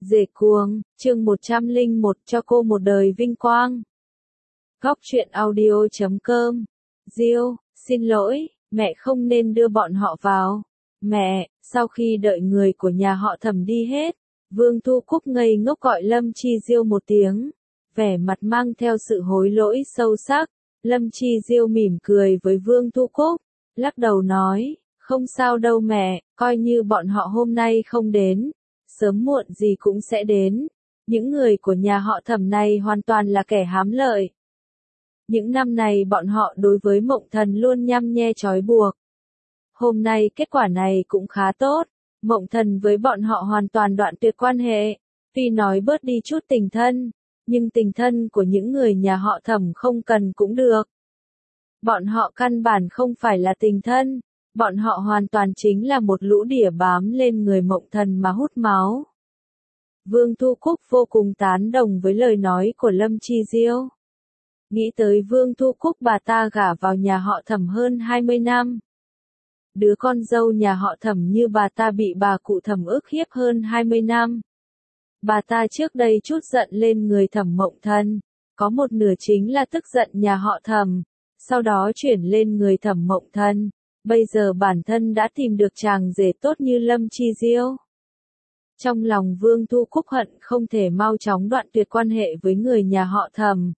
Rể cuồng, chương 101 cho cô một đời vinh quang. Góc truyện audio.com. Diêu, xin lỗi, mẹ không nên đưa bọn họ vào. Mẹ, sau khi đợi người của nhà họ Thẩm đi hết, Vương Thu Cúc ngây ngốc gọi Lâm Chi Diêu một tiếng, vẻ mặt mang theo sự hối lỗi sâu sắc. Lâm Chi Diêu mỉm cười với Vương Thu Cúc, lắc đầu nói, không sao đâu mẹ, coi như bọn họ hôm nay không đến, sớm muộn gì cũng sẽ đến. Những người của nhà họ Thẩm này hoàn toàn là kẻ hám lợi. Những năm này bọn họ đối với Mộng Thần luôn nhăm nhe trói buộc. Hôm nay kết quả này cũng khá tốt, Mộng Thần với bọn họ hoàn toàn đoạn tuyệt quan hệ. Tuy nói bớt đi chút tình thân, nhưng tình thân của những người nhà họ Thẩm không cần cũng được. Bọn họ căn bản không phải là tình thân, bọn họ hoàn toàn chính là một lũ đỉa bám lên người Mộng Thần mà hút máu. Vương Thu Cúc vô cùng tán đồng với lời nói của Lâm Chi Diêu. Nghĩ tới Vương Thu Cúc bà ta gả vào nhà họ Thẩm hơn 20 năm. Đứa con dâu nhà họ Thẩm như bà ta bị bà cụ Thẩm ức hiếp hơn 20 năm. Bà ta trước đây chút giận lên người Thẩm Mộng Thần, có một nửa chính là tức giận nhà họ Thẩm, sau đó chuyển lên người Thẩm Mộng Thần. Bây giờ bản thân đã tìm được chàng rể tốt như Lâm Chi Diêu. Trong lòng Vương Thu Cúc hận không thể mau chóng đoạn tuyệt quan hệ với người nhà họ Thẩm.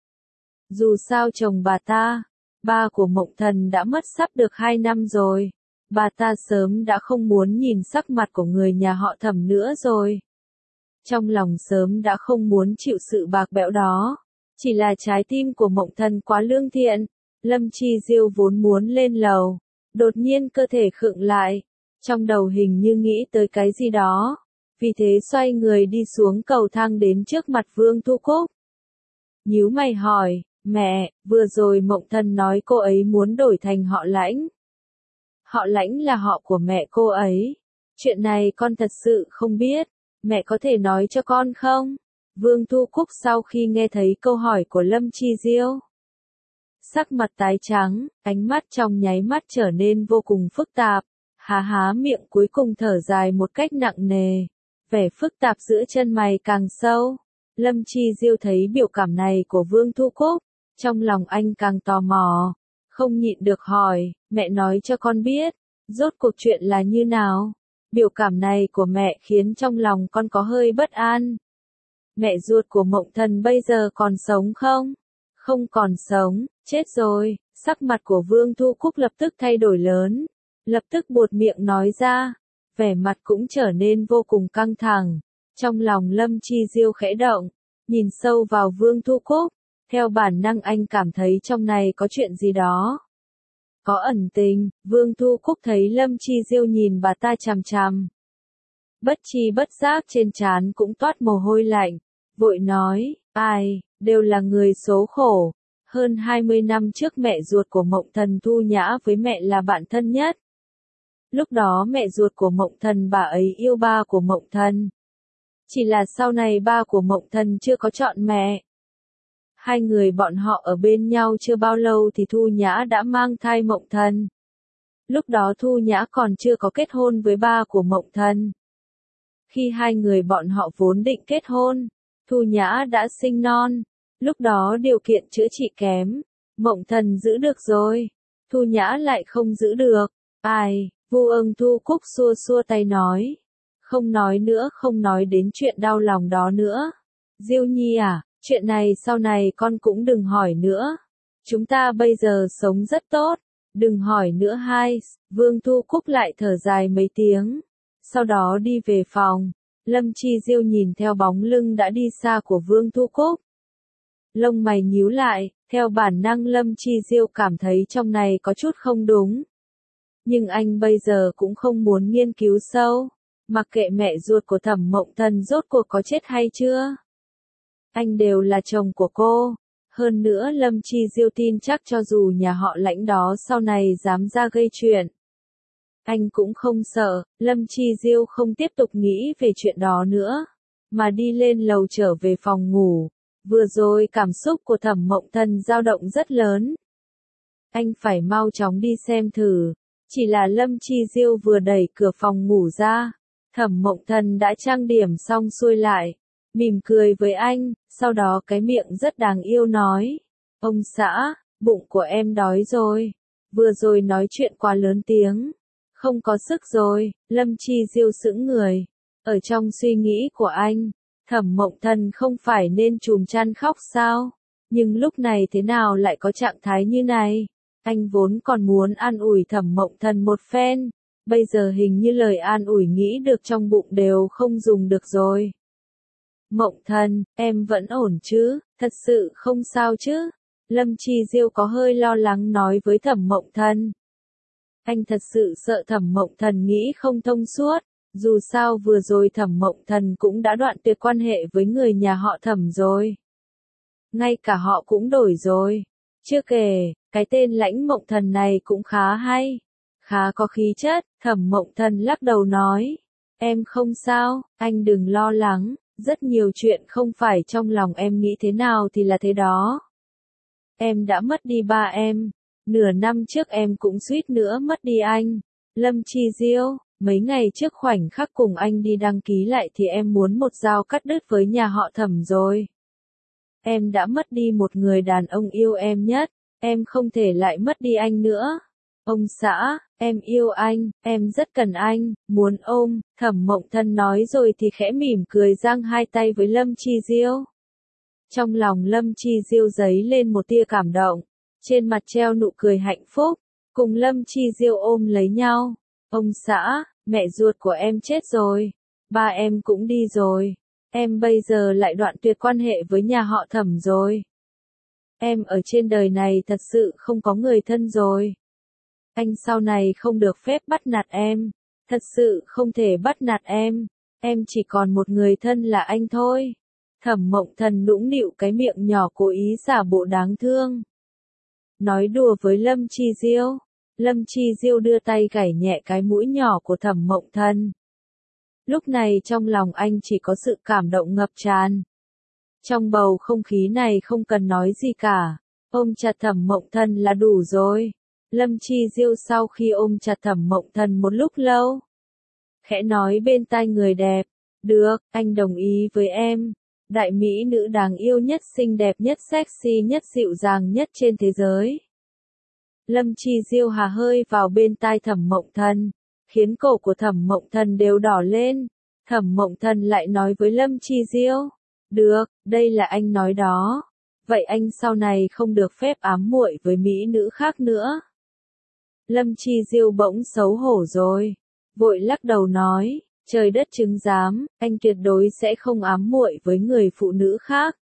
Dù sao chồng bà ta, ba của Mộng Thần đã mất sắp được 2 năm rồi. Bà ta sớm đã không muốn nhìn sắc mặt của người nhà họ Thẩm nữa rồi. Trong lòng sớm đã không muốn chịu sự bạc bẽo đó. Chỉ là trái tim của Mộng Thần quá lương thiện. Lâm Chi Diêu vốn muốn lên lầu, đột nhiên cơ thể khựng lại, trong đầu hình như nghĩ tới cái gì đó, vì thế xoay người đi xuống cầu thang đến trước mặt Vương Thu Cúc. Nhíu mày hỏi, mẹ, vừa rồi Mộng Thần nói cô ấy muốn đổi thành họ Lãnh. Họ Lãnh là họ của mẹ cô ấy. Chuyện này con thật sự không biết, mẹ có thể nói cho con không? Vương Thu Cúc sau khi nghe thấy câu hỏi của Lâm Chi Diêu, sắc mặt tái trắng, ánh mắt trong nháy mắt trở nên vô cùng phức tạp, há miệng cuối cùng thở dài một cách nặng nề, vẻ phức tạp giữa chân mày càng sâu. Lâm Chi Diêu thấy biểu cảm này của Vương Thu Cúc, trong lòng anh càng tò mò, không nhịn được hỏi, mẹ nói cho con biết, rốt cuộc chuyện là như nào? Biểu cảm này của mẹ khiến trong lòng con có hơi bất an. Mẹ ruột của Mộng Thần bây giờ còn sống không? Không còn sống, chết rồi. Sắc mặt của Vương Thu Cúc lập tức thay đổi lớn, lập tức buột miệng nói ra, vẻ mặt cũng trở nên vô cùng căng thẳng. Trong lòng Lâm Chi Diêu khẽ động, nhìn sâu vào Vương Thu Cúc, theo bản năng anh cảm thấy trong này có chuyện gì đó. Có ẩn tình. Vương Thu Cúc thấy Lâm Chi Diêu nhìn bà ta chằm chằm, bất chi bất giác trên trán cũng toát mồ hôi lạnh, vội nói, ai, đều là người số khổ. Hơn 20 năm trước mẹ ruột của Mộng Thần Thu Nhã với mẹ là bạn thân nhất. Lúc đó mẹ ruột của Mộng Thần bà ấy yêu ba của Mộng Thần. Chỉ là sau này ba của Mộng Thần chưa có chọn mẹ. Hai người bọn họ ở bên nhau chưa bao lâu thì Thu Nhã đã mang thai Mộng Thần. Lúc đó Thu Nhã còn chưa có kết hôn với ba của Mộng Thần. Khi hai người bọn họ vốn định kết hôn, Thu Nhã đã sinh non. Lúc đó điều kiện chữa trị kém, Mộng Thần giữ được rồi, Thu Nhã lại không giữ được. Ai, Vu Thu Cúc xua xua tay nói, không nói nữa, không nói đến chuyện đau lòng đó nữa. Diêu Nhi à, chuyện này sau này con cũng đừng hỏi nữa. Chúng ta bây giờ sống rất tốt, đừng hỏi nữa hai. Vương Thu Cúc lại thở dài mấy tiếng, sau đó đi về phòng. Lâm Chi Diêu nhìn theo bóng lưng đã đi xa của Vương Thu Cúc, lông mày nhíu lại, theo bản năng Lâm Chi Diêu cảm thấy trong này có chút không đúng. Nhưng anh bây giờ cũng không muốn nghiên cứu sâu, mặc kệ mẹ ruột của Thẩm Mộng Thần rốt cuộc có chết hay chưa. Anh đều là chồng của cô. Hơn nữa Lâm Chi Diêu tin chắc cho dù nhà họ Lãnh đó sau này dám ra gây chuyện, anh cũng không sợ. Lâm Chi Diêu không tiếp tục nghĩ về chuyện đó nữa, mà đi lên lầu trở về phòng ngủ. Vừa rồi cảm xúc của Thẩm Mộng Thần dao động rất lớn. Anh phải mau chóng đi xem thử. Chỉ là Lâm Chi Diêu vừa đẩy cửa phòng ngủ ra, Thẩm Mộng Thần đã trang điểm xong xuôi lại, mỉm cười với anh, sau đó cái miệng rất đáng yêu nói. Ông xã, bụng của em đói rồi. Vừa rồi nói chuyện quá lớn tiếng. Không có sức rồi, Lâm Chi Diêu sững người. Ở trong suy nghĩ của anh, Thẩm Mộng Thần không phải nên trùm chăn khóc sao? Nhưng lúc này thế nào lại có trạng thái như này? Anh vốn còn muốn an ủi Thẩm Mộng Thần một phen. Bây giờ hình như lời an ủi nghĩ được trong bụng đều không dùng được rồi. Mộng Thần, em vẫn ổn chứ, thật sự không sao chứ? Lâm Chi Diêu có hơi lo lắng nói với Thẩm Mộng Thần. Anh thật sự sợ Thẩm Mộng Thần nghĩ không thông suốt, dù sao vừa rồi Thẩm Mộng Thần cũng đã đoạn tuyệt quan hệ với người nhà họ Thẩm rồi. Ngay cả họ cũng đổi rồi. Chưa kể, cái tên Lãnh Mộng Thần này cũng khá hay, khá có khí chất. Thẩm Mộng Thần lắc đầu nói. Em không sao, anh đừng lo lắng, rất nhiều chuyện không phải trong lòng em nghĩ thế nào thì là thế đó. Em đã mất đi ba em. Nửa năm trước em cũng suýt nữa mất đi anh. Lâm Chi Diêu, mấy ngày trước khoảnh khắc cùng anh đi đăng ký lại thì em muốn một dao cắt đứt với nhà họ Thẩm rồi. Em đã mất đi một người đàn ông yêu em nhất, em không thể lại mất đi anh nữa. Ông xã, em yêu anh, em rất cần anh, muốn ôm. Thẩm Mộng Thần nói rồi thì khẽ mỉm cười giang hai tay với Lâm Chi Diêu. Trong lòng Lâm Chi Diêu dấy lên một tia cảm động, trên mặt treo nụ cười hạnh phúc, cùng Lâm Chi Diêu ôm lấy nhau. Ông xã, mẹ ruột của em chết rồi, ba em cũng đi rồi, em bây giờ lại đoạn tuyệt quan hệ với nhà họ Thẩm rồi. Em ở trên đời này thật sự không có người thân rồi. Anh sau này không được phép bắt nạt em, thật sự không thể bắt nạt em chỉ còn một người thân là anh thôi. Thẩm Mộng Thần nũng nịu cái miệng nhỏ cố ý giả bộ đáng thương. Nói đùa với Lâm Chi Diêu. Lâm Chi Diêu đưa tay gảy nhẹ cái mũi nhỏ của Thẩm Mộng Thần. Lúc này trong lòng anh chỉ có sự cảm động ngập tràn. Trong bầu không khí này không cần nói gì cả, ôm chặt Thẩm Mộng Thần là đủ rồi. Lâm Chi Diêu sau khi ôm chặt Thẩm Mộng Thần một lúc lâu, khẽ nói bên tai người đẹp, được, anh đồng ý với em. Đại mỹ nữ đáng yêu nhất, xinh đẹp nhất, sexy nhất, dịu dàng nhất trên thế giới. Lâm Chi Diêu hà hơi vào bên tai Thẩm Mộng Thần, khiến cổ của Thẩm Mộng Thần đều đỏ lên. Thẩm Mộng Thần lại nói với Lâm Chi Diêu, được, đây là anh nói đó. Vậy anh sau này không được phép ám muội với mỹ nữ khác nữa. Lâm Chi Diêu bỗng xấu hổ rồi, vội lắc đầu nói, trời đất chứng giám, anh tuyệt đối sẽ không ám muội với người phụ nữ khác.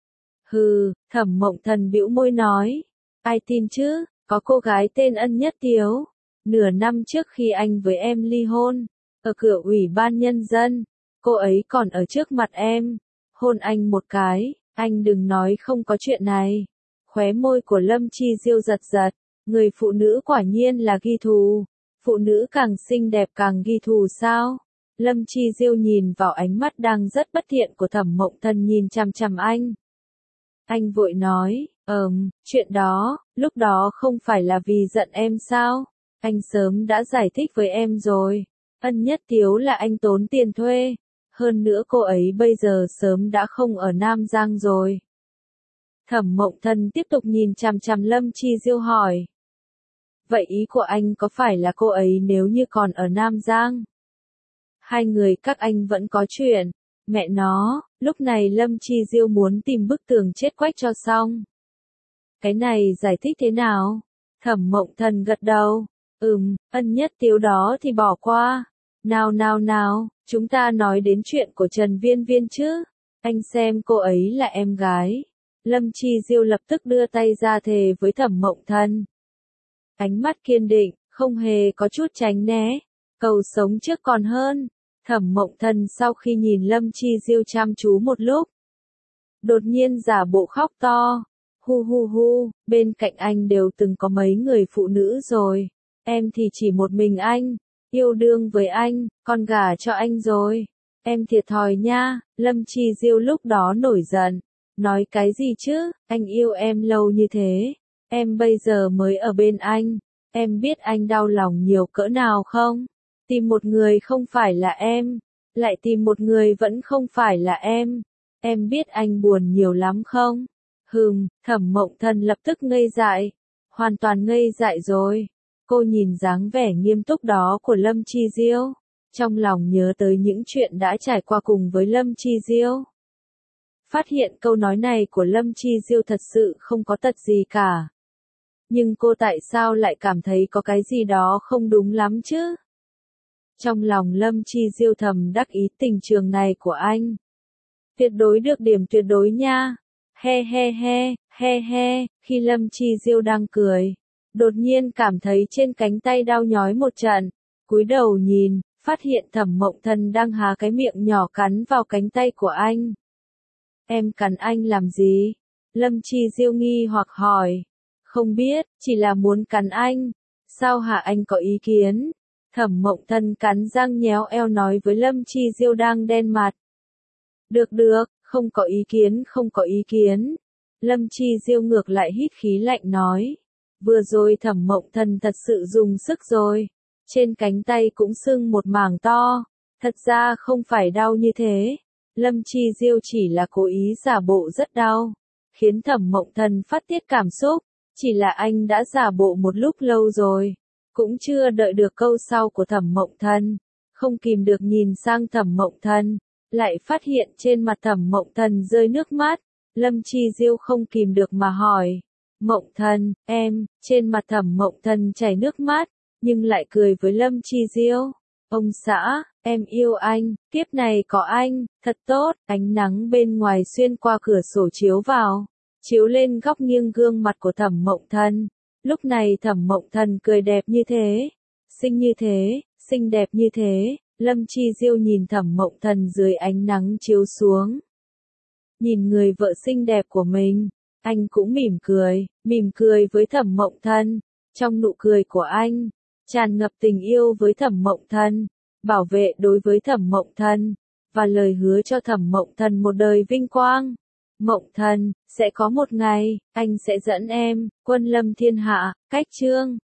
Hừ, Thẩm Mộng Thần bĩu môi nói, ai tin chứ, có cô gái tên Ân Nhất Tiếu. Nửa năm trước khi anh với em ly hôn, ở cửa ủy ban nhân dân, cô ấy còn ở trước mặt em, hôn anh một cái, anh đừng nói không có chuyện này. Khóe môi của Lâm Chi Diêu giật giật, người phụ nữ quả nhiên là ghi thù, phụ nữ càng xinh đẹp càng ghi thù sao? Lâm Chi Diêu nhìn vào ánh mắt đang rất bất thiện của Thẩm Mộng Thần nhìn chằm chằm anh. Anh vội nói, chuyện đó, lúc đó không phải là vì giận em sao? Anh sớm đã giải thích với em rồi. Ân Nhất Tiếu là anh tốn tiền thuê. Hơn nữa cô ấy bây giờ sớm đã không ở Nam Giang rồi. Thẩm Mộng Thần tiếp tục nhìn chằm chằm Lâm Chi Diêu hỏi. Vậy ý của anh có phải là cô ấy nếu như còn ở Nam Giang? Hai người các anh vẫn có chuyện. Mẹ nó, lúc này Lâm Chi Diêu muốn tìm bức tường chết quách cho xong. Cái này giải thích thế nào? Thẩm Mộng Thần gật đầu. Ân Nhất Tiếu đó thì bỏ qua. Nào, chúng ta nói đến chuyện của Trần Viên Viên chứ. Anh xem cô ấy là em gái. Lâm Chi Diêu lập tức đưa tay ra thề với Thẩm Mộng Thần. Ánh mắt kiên định, không hề có chút tránh né. Cầu sống trước còn hơn. Thẩm Mộng Thần sau khi nhìn Lâm Chi Diêu chăm chú một lúc, đột nhiên giả bộ khóc to. Hu, bên cạnh anh đều từng có mấy người phụ nữ rồi. Em thì chỉ một mình anh. Yêu đương với anh, con gả cho anh rồi. Em thiệt thòi nha. Lâm Chi Diêu lúc đó nổi giận. Nói cái gì chứ, anh yêu em lâu như thế. Em bây giờ mới ở bên anh. Em biết anh đau lòng nhiều cỡ nào không? Tìm một người không phải là em, lại tìm một người vẫn không phải là em biết anh buồn nhiều lắm không? Thẩm Mộng Thần lập tức ngây dại, hoàn toàn ngây dại rồi. Cô nhìn dáng vẻ nghiêm túc đó của Lâm Chi Diêu, trong lòng nhớ tới những chuyện đã trải qua cùng với Lâm Chi Diêu. Phát hiện câu nói này của Lâm Chi Diêu thật sự không có tật gì cả. Nhưng cô tại sao lại cảm thấy có cái gì đó không đúng lắm chứ? Trong lòng Lâm Chi Diêu thầm đắc ý tình trường này của anh. Tuyệt đối được điểm tuyệt đối nha. He he he, he he, khi Lâm Chi Diêu đang cười, đột nhiên cảm thấy trên cánh tay đau nhói một trận, cúi đầu nhìn, phát hiện Thẩm Mộng Thần đang há cái miệng nhỏ cắn vào cánh tay của anh. Em cắn anh làm gì? Lâm Chi Diêu nghi hoặc hỏi. Không biết, chỉ là muốn cắn anh. Sao hả, anh có ý kiến? Thẩm Mộng Thần cắn răng nhéo eo nói với Lâm Chi Diêu đang đen mặt. Được được, không có ý kiến, không có ý kiến. Lâm Chi Diêu ngược lại hít khí lạnh nói. Vừa rồi Thẩm Mộng Thần thật sự dùng sức rồi. Trên cánh tay cũng sưng một mảng to. Thật ra không phải đau như thế. Lâm Chi Diêu chỉ là cố ý giả bộ rất đau, khiến Thẩm Mộng Thần phát tiết cảm xúc. Chỉ là anh đã giả bộ một lúc lâu rồi, cũng chưa đợi được câu sau của Thẩm Mộng Thần, không kìm được nhìn sang Thẩm Mộng Thần, lại phát hiện trên mặt Thẩm Mộng Thần rơi nước mắt. Lâm Chi Diêu không kìm được mà hỏi, Mộng Thần, em, trên mặt Thẩm Mộng Thần chảy nước mắt, nhưng lại cười với Lâm Chi Diêu. Ông xã, em yêu anh, kiếp này có anh, thật tốt. Ánh nắng bên ngoài xuyên qua cửa sổ chiếu vào, chiếu lên góc nghiêng gương mặt của Thẩm Mộng Thần. Lúc này Thẩm Mộng Thần cười đẹp như thế, xinh đẹp như thế. Lâm Chi Diêu nhìn Thẩm Mộng Thần dưới ánh nắng chiếu xuống. Nhìn người vợ xinh đẹp của mình, anh cũng mỉm cười với Thẩm Mộng Thần. Trong nụ cười của anh, tràn ngập tình yêu với Thẩm Mộng Thần, bảo vệ đối với Thẩm Mộng Thần, và lời hứa cho Thẩm Mộng Thần một đời vinh quang. Mộng Thần, sẽ có một ngày, anh sẽ dẫn em, quân lâm thiên hạ, cách chương.